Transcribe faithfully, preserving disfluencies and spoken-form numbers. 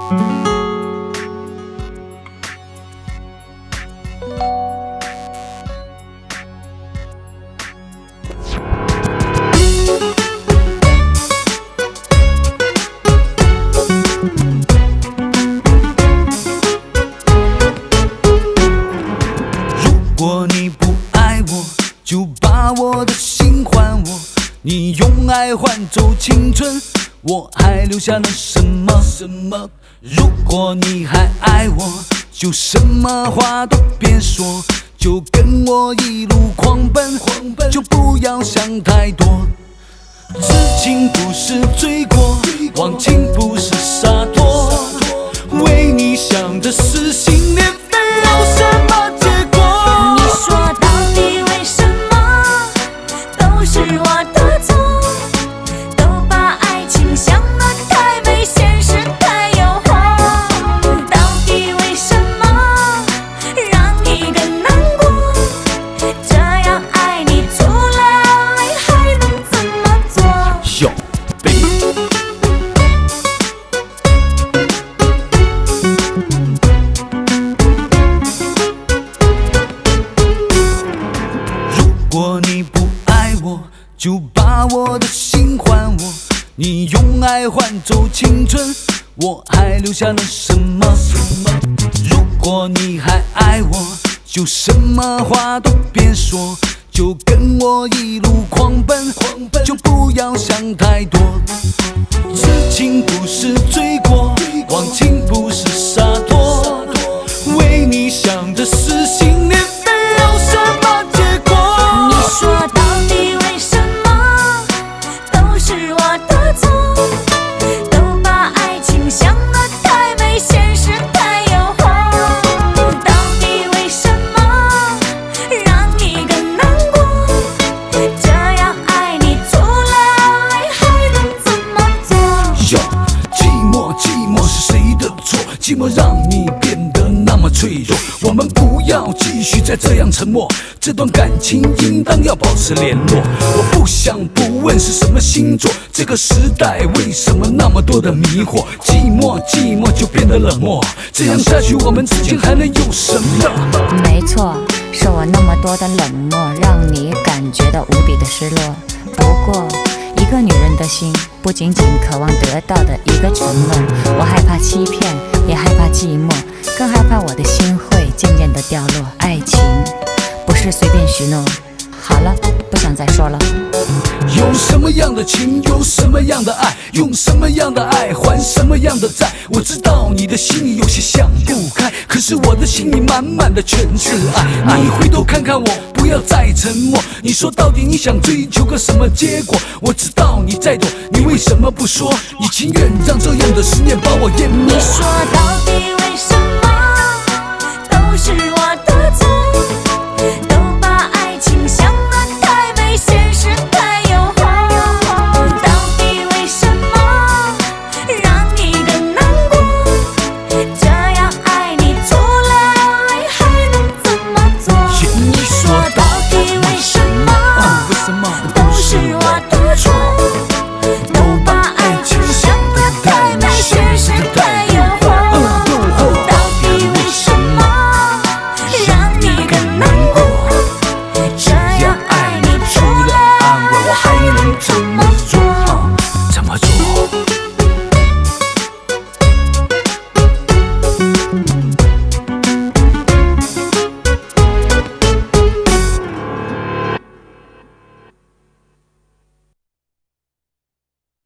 如果你不爱我，就把我的心还我。你用爱换走青春，我还留下了什么？什么？如果你还爱我，就什么话都别说，就跟我一路狂奔，狂奔就不要想太多。痴情不是罪过，忘情不是洒脱，为你想的是心连飞，有什么结果？ 你说到底为什么都是我的错，都把爱情想得太美，现实太诱惑。到底为什么让你更难过？这样爱你除了泪还能怎么做？ 有病！如果你不爱我，就把我的心还我。你用爱换走青春，我还留下了什么？如果你还爱我，就什么话都别说，就跟我一路狂奔，狂奔就不要想太多。痴情不是罪过，忘情不是洒脱，为你想的是心连飞，有什么结果？ 你说到底为什么都是我的错，都把爱情想得太美，现实太诱惑。到底为什么让你更难过？这样爱你除了泪还能怎么做？ 哟，寂寞寂寞是谁的错？寂寞让你变得那么脆弱。我们不要继续再这样沉默，这段感情应当要保持联络。我不想不问是什么星座，这个时代为什么那么多的迷惑？寂寞寂寞就变得冷漠，这样下去我们之间还能有什么？ 没错，是我那么多的冷漠，让你感觉到无比的失落。不过一个女人的心不仅仅渴望得到的一个承诺，我害怕欺骗，也害怕寂寞，更害怕我的心会渐渐的掉落。爱情不是随便许诺。好了，不想再说了。 有什么样的情，有什么样的爱，用什么样的爱还什么样的债。我知道你的心里有些想不开，可是我的心里满满的全是爱。你回头看看我，不要再沉默。你说到底你想追求个什么结果？我知道你在躲，你为什么不说？你情愿让这样的思念把我淹没？ 你说到底